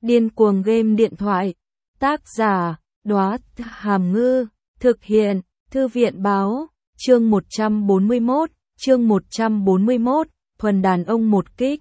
Điên cuồng game điện thoại. Tác giả, Đóa Hàm Ngư. Thực hiện, Thư viện báo. Chương 141, thuần đàn ông một kích.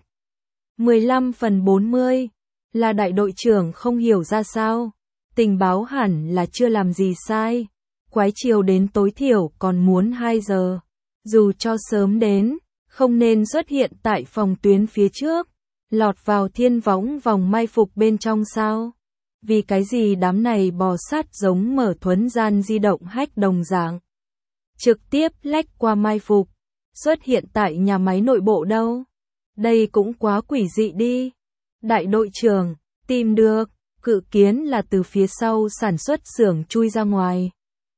15/40. Là đại đội trưởng không hiểu ra sao. Tình báo hẳn là chưa làm gì sai. Quái chiều đến tối thiểu còn muốn 2 giờ. Dù cho sớm đến, không nên xuất hiện tại phòng tuyến phía trước. Lọt vào thiên võng vòng mai phục bên trong sao? Vì cái gì đám này bò sát giống mở thuấn gian di động hack đồng dạng. Trực tiếp lách qua mai phục, xuất hiện tại nhà máy nội bộ đâu? Đây cũng quá quỷ dị đi. Đại đội trưởng, tìm được, cự kiến là từ phía sau sản xuất xưởng chui ra ngoài.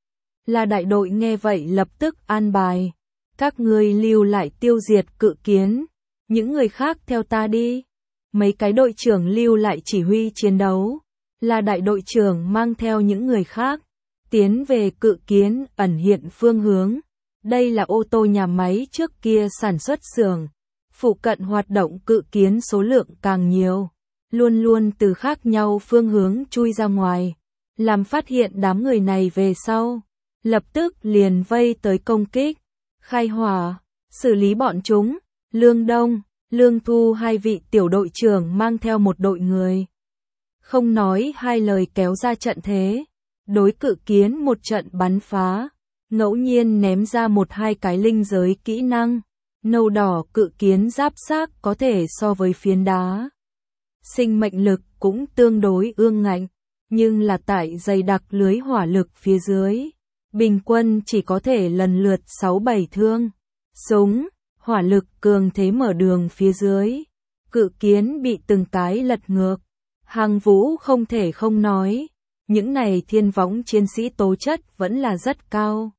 Là đại đội nghe vậy lập tức an bài. Các ngươi lưu lại tiêu diệt cự kiến, những người khác theo ta đi. Mấy cái đội trưởng lưu lại chỉ huy chiến đấu. Là đại đội trưởng mang theo những người khác, tiến về cự kiến ẩn hiện phương hướng. Đây là ô tô nhà máy trước kia sản xuất xưởng. Phụ cận hoạt động cự kiến số lượng càng nhiều. Luôn luôn từ khác nhau phương hướng chui ra ngoài. Làm phát hiện đám người này về sau. Lập tức liền vây tới công kích. Khai hỏa, xử lý bọn chúng. Lương Đông, Lương Thu hai vị tiểu đội trưởng mang theo một đội người. Không nói hai lời kéo ra trận thế. Đối cự kiến một trận bắn phá. Ngẫu nhiên ném ra 1-2 cái linh giới kỹ năng. Nâu đỏ cự kiến giáp xác có thể so với phiến đá. Sinh mệnh lực cũng tương đối ương ngạnh. Nhưng là tại dày đặc lưới hỏa lực phía dưới. Bình quân chỉ có thể lần lượt 6-7 thương. Súng, hỏa lực cường thế mở đường phía dưới. Cự kiến bị từng cái lật ngược. Hàng Vũ không thể không nói. Những này thiên võng chiến sĩ tố chất vẫn là rất cao.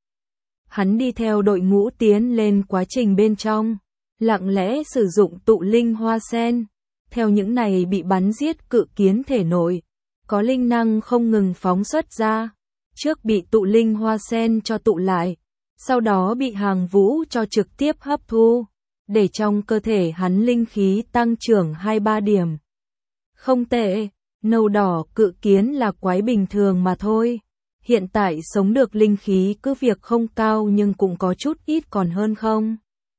Hắn đi theo đội ngũ tiến lên quá trình bên trong. Lặng lẽ sử dụng tụ linh hoa sen. Theo những này bị bắn giết cự kiến thể nội. Có linh năng không ngừng phóng xuất ra. Trước bị tụ linh hoa sen cho tụ lại. Sau đó bị Hàng Vũ cho trực tiếp hấp thu. Để trong cơ thể hắn linh khí tăng trưởng 2-3 điểm. Không tệ, nâu đỏ cự kiến là quái bình thường mà thôi. Hiện tại sống được linh khí cứ việc không cao nhưng cũng có chút ít còn hơn không.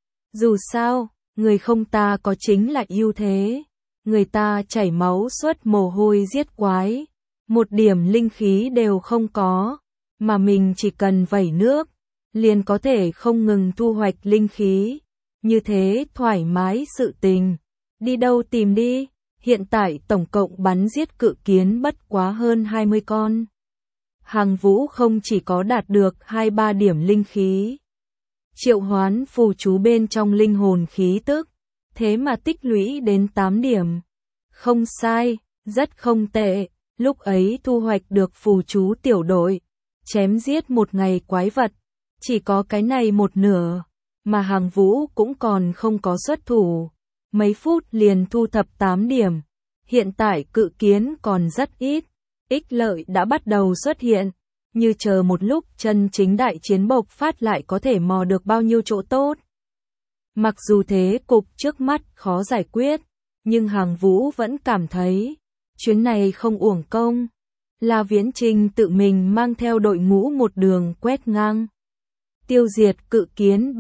Dù sao, người không ta có chính là ưu thế. Người ta chảy máu suốt mồ hôi giết quái. Một điểm linh khí đều không có. Mà mình chỉ cần vẩy nước. Liền có thể không ngừng thu hoạch linh khí. Như thế thoải mái sự tình. Đi đâu tìm đi. Hiện tại tổng cộng bắn giết cự kiến bất quá hơn 20 con. Hàng Vũ không chỉ có đạt được 2-3 điểm linh khí. Triệu hoán phù chú bên trong linh hồn khí tức. Thế mà tích lũy đến 8 điểm. Không sai, rất không tệ. Lúc ấy thu hoạch được phù chú tiểu đội. Chém giết một ngày quái vật. Chỉ có cái này một nửa. Mà Hàng Vũ cũng còn không có xuất thủ. Mấy phút liền thu thập 8 điểm. Hiện tại cự kiến còn rất ít. Ích lợi đã bắt đầu xuất hiện. Như chờ một lúc chân chính đại chiến bộc phát lại có thể mò được bao nhiêu chỗ tốt. Mặc dù thế cục trước mắt khó giải quyết. Nhưng Hàng Vũ vẫn cảm thấy. Chuyến này không uổng công. La Viễn Trinh tự mình mang theo đội ngũ một đường quét ngang. Tiêu diệt cự kiến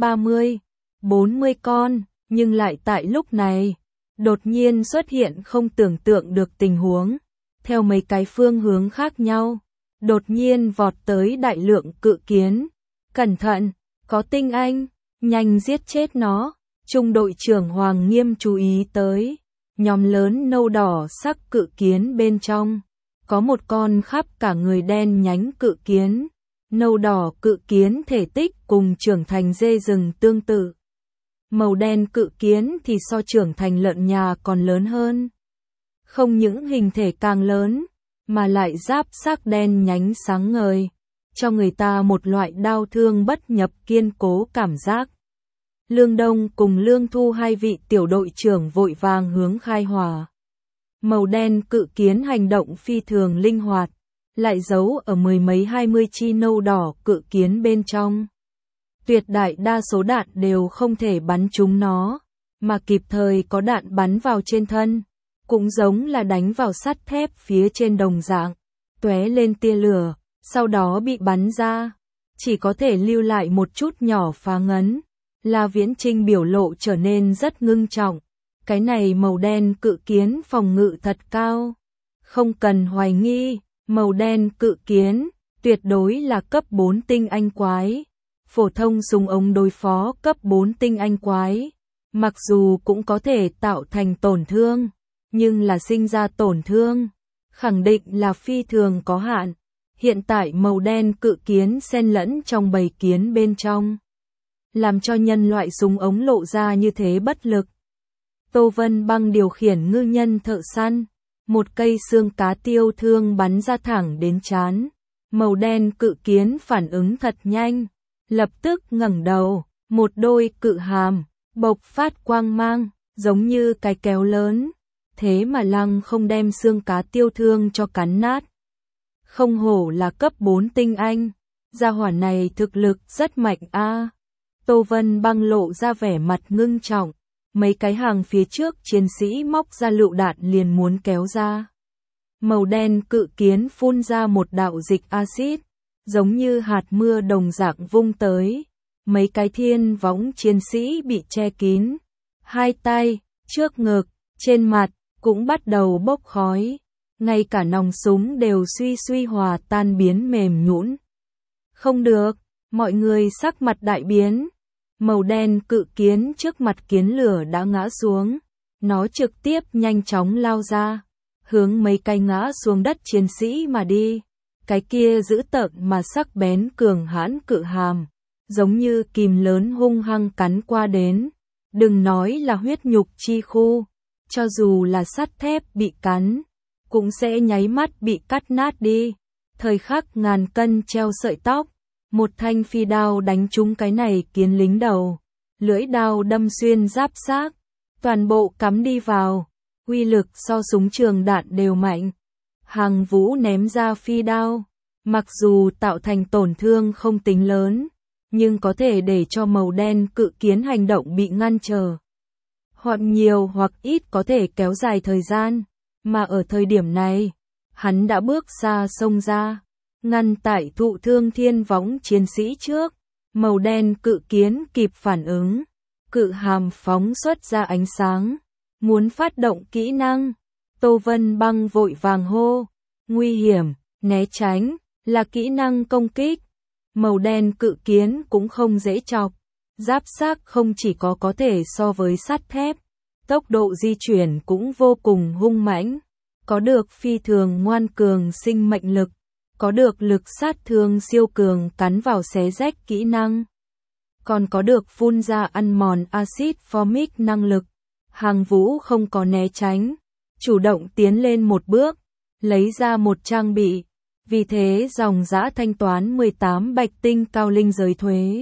30-40 con. Nhưng lại tại lúc này, đột nhiên xuất hiện không tưởng tượng được tình huống. Theo mấy cái phương hướng khác nhau, đột nhiên vọt tới đại lượng cự kiến. Cẩn thận, có tinh anh, nhanh giết chết nó. Trung đội trưởng Hoàng Nghiêm chú ý tới. Nhóm lớn nâu đỏ sắc cự kiến bên trong. Có một con khắp cả người đen nhánh cự kiến. Nâu đỏ cự kiến thể tích cùng trưởng thành dê rừng tương tự. Màu đen cự kiến thì so trưởng thành lợn nhà còn lớn hơn. Không những hình thể càng lớn, mà lại giáp xác đen nhánh sáng ngời, cho người ta một loại đau thương bất nhập kiên cố cảm giác. Lương Đông cùng Lương Thu hai vị tiểu đội trưởng vội vàng hướng khai hỏa. Màu đen cự kiến hành động phi thường linh hoạt, lại giấu ở 10 mấy 20 chi nâu đỏ cự kiến bên trong. Tuyệt đại đa số đạn đều không thể bắn trúng nó, mà kịp thời có đạn bắn vào trên thân. cũng giống là đánh vào sắt thép phía trên đồng dạng, tóe lên tia lửa, sau đó bị bắn ra, chỉ có thể lưu lại một chút nhỏ phá ngấn. La Viễn Trinh biểu lộ trở nên rất ngưng trọng, cái này màu đen cự kiến phòng ngự thật cao, không cần hoài nghi, màu đen cự kiến tuyệt đối là cấp 4 tinh anh quái. Phổ thông súng ống đối phó cấp 4 tinh anh quái, mặc dù cũng có thể tạo thành tổn thương, nhưng là sinh ra tổn thương, khẳng định là phi thường có hạn. Hiện tại màu đen cự kiến xen lẫn trong bầy kiến bên trong, làm cho nhân loại súng ống lộ ra như thế bất lực. Tô Vân Băng điều khiển ngư nhân thợ săn, một cây xương cá tiêu thương bắn ra thẳng đến trán. Màu đen cự kiến phản ứng thật nhanh, lập tức ngẩng đầu, một đôi cự hàm bộc phát quang mang, giống như cái kéo lớn, thế mà lăng không đem xương cá tiêu thương cho cắn nát. Không hổ là cấp 4 tinh anh, gia hỏa này thực lực rất mạnh a. Tô Vân Băng lộ ra vẻ mặt ngưng trọng, mấy cái hàng phía trước chiến sĩ móc ra lựu đạn liền muốn kéo ra. Màu đen cự kiến phun ra một đạo dịch axit, giống như hạt mưa đồng dạng vung tới. Mấy cái thiên võng chiến sĩ bị che kín, hai tay, trước ngực, trên mặt cũng bắt đầu bốc khói, ngay cả nòng súng đều suy suy hòa tan biến mềm nhũn. Không được, mọi người sắc mặt đại biến. Màu đen cự kiến trước mặt kiến lửa đã ngã xuống, nó trực tiếp nhanh chóng lao ra, hướng mấy cái ngã xuống đất chiến sĩ mà đi. Cái kia dữ tợn mà sắc bén cường hãn cự hàm, giống như kìm lớn hung hăng cắn qua đến. Đừng nói là huyết nhục chi khu, cho dù là sắt thép bị cắn, cũng sẽ nháy mắt bị cắt nát đi. Thời khắc ngàn cân treo sợi tóc, một thanh phi đao đánh trúng cái này kiến lính đầu, lưỡi đao đâm xuyên giáp xác, toàn bộ cắm đi vào, uy lực so súng trường đạn đều mạnh. Hàng Vũ ném ra phi đao, mặc dù tạo thành tổn thương không tính lớn, nhưng có thể để cho màu đen cự kiến hành động bị ngăn trở. Hoặc nhiều hoặc ít có thể kéo dài thời gian, mà ở thời điểm này, hắn đã bước xa sông ra, ngăn tại thụ thương thiên võng chiến sĩ trước. Màu đen cự kiến kịp phản ứng, cự hàm phóng xuất ra ánh sáng, muốn phát động kỹ năng. Tô Vân Băng vội vàng hô, nguy hiểm, né tránh, là kỹ năng công kích. Màu đen cự kiến cũng không dễ chọc, giáp xác không chỉ có thể so với sắt thép, tốc độ di chuyển cũng vô cùng hung mãnh, có được phi thường ngoan cường sinh mệnh lực, có được lực sát thương siêu cường cắn vào xé rách kỹ năng, còn có được phun ra ăn mòn axit formic năng lực. Hàng Vũ không có né tránh, chủ động tiến lên một bước, lấy ra một trang bị, vì thế dòng dã thanh toán 18 bạch tinh cao linh giới thuế.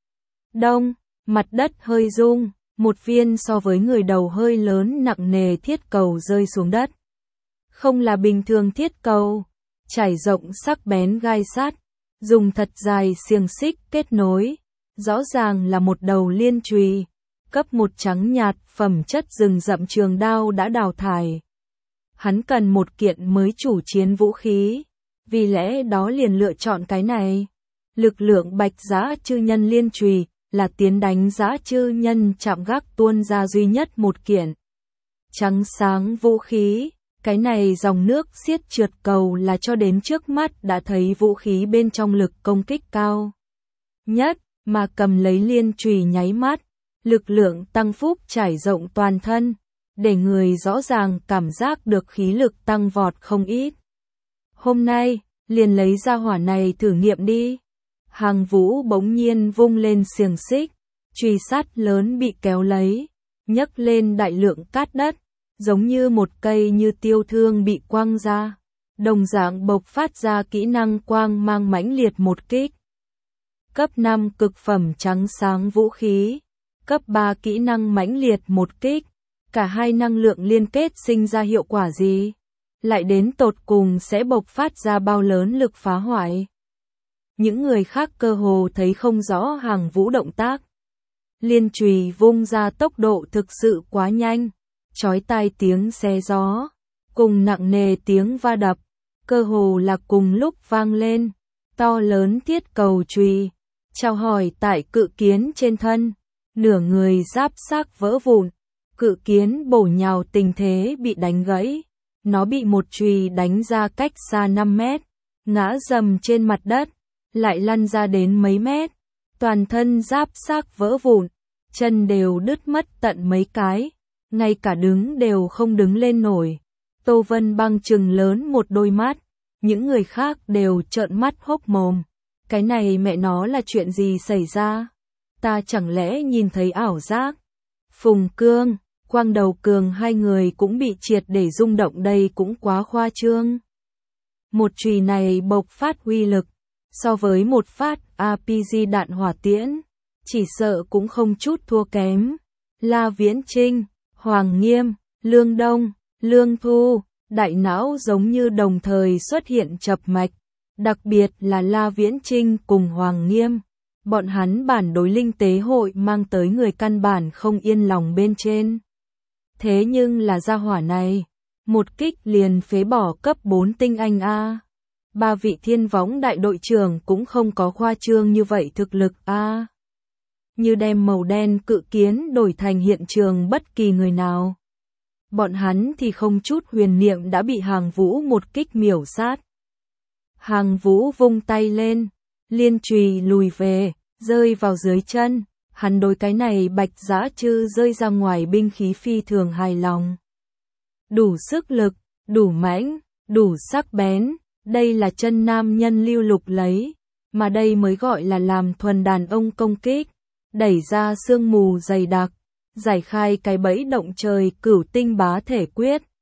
Đông, mặt đất hơi rung, một viên so với người đầu hơi lớn nặng nề thiết cầu rơi xuống đất. Không là bình thường thiết cầu, trải rộng sắc bén gai sắt, dùng thật dài xiềng xích kết nối, rõ ràng là một đầu liên chùy, cấp 1 trắng nhạt phẩm chất rừng rậm trường đao đã đào thải. Hắn cần một kiện mới chủ chiến vũ khí, vì lẽ đó liền lựa chọn cái này. Lực lượng bạch dã chư nhân liên chùy là tiến đánh dã chư nhân chạm gác tuôn ra duy nhất một kiện. Trắng sáng vũ khí, cái này dòng nước xiết trượt cầu là cho đến trước mắt đã thấy vũ khí bên trong lực công kích cao nhất, mà cầm lấy liên chùy nháy mắt, lực lượng tăng phúc trải rộng toàn thân, để người rõ ràng cảm giác được khí lực tăng vọt không ít. Hôm nay, liền lấy ra hỏa này thử nghiệm đi. Hàng Vũ bỗng nhiên vung lên xiềng xích, chùy sắt lớn bị kéo lấy, nhấc lên đại lượng cát đất, giống như một cây như tiêu thương bị quăng ra, đồng dạng bộc phát ra kỹ năng quang mang mãnh liệt một kích. Cấp 5 cực phẩm trắng sáng vũ khí, cấp 3 kỹ năng mãnh liệt một kích, cả hai năng lượng liên kết sinh ra hiệu quả gì? Lại đến tột cùng sẽ bộc phát ra bao lớn lực phá hoại? Những người khác cơ hồ thấy không rõ Hàng Vũ động tác. Liên chùy vung ra tốc độ thực sự quá nhanh, chói tai tiếng xé gió, cùng nặng nề tiếng va đập, cơ hồ là cùng lúc vang lên, to lớn thiết cầu chùy, chào hỏi tại cự kiến trên thân, nửa người giáp xác vỡ vụn, cự kiến bổ nhào tình thế bị đánh gãy, nó bị một chùy đánh ra cách xa 5 mét, ngã dầm trên mặt đất, lại lăn ra đến mấy mét, toàn thân giáp xác vỡ vụn, chân đều đứt mất tận mấy cái, ngay cả đứng đều không đứng lên nổi. Tô Vân Băng trừng lớn một đôi mắt, những người khác đều trợn mắt hốc mồm. Cái này mẹ nó là chuyện gì xảy ra? Ta chẳng lẽ nhìn thấy ảo giác? Phùng Cương, Quang Đầu Cường hai người cũng bị triệt để rung động, đây cũng quá khoa trương. Một chùy này bộc phát uy lực, so với một phát RPG đạn hỏa tiễn, chỉ sợ cũng không chút thua kém. La Viễn Trinh, Hoàng Nghiêm, Lương Đông, Lương Thu, đại não giống như đồng thời xuất hiện chập mạch, đặc biệt là La Viễn Trinh cùng Hoàng Nghiêm. Bọn hắn bản đối linh tế hội mang tới người căn bản không yên lòng bên trên. Thế nhưng là gia hỏa này, một kích liền phế bỏ cấp 4 tinh anh A. Ba vị thiên võng đại đội trưởng cũng không có khoa trương như vậy thực lực A. Như đem màu đen cự kiến đổi thành hiện trường bất kỳ người nào. Bọn hắn thì không chút huyền niệm đã bị Hàng Vũ một kích miểu sát. Hàng Vũ vung tay lên, liên chùy lùi về, rơi vào dưới chân, hắn đối cái này bạch dã chư rơi ra ngoài binh khí phi thường hài lòng. Đủ sức lực, đủ mãnh, đủ sắc bén, đây là chân nam nhân lưu lục lấy, mà đây mới gọi là làm thuần đàn ông công kích, đẩy ra sương mù dày đặc, giải khai cái bẫy động trời cửu tinh bá thể quyết.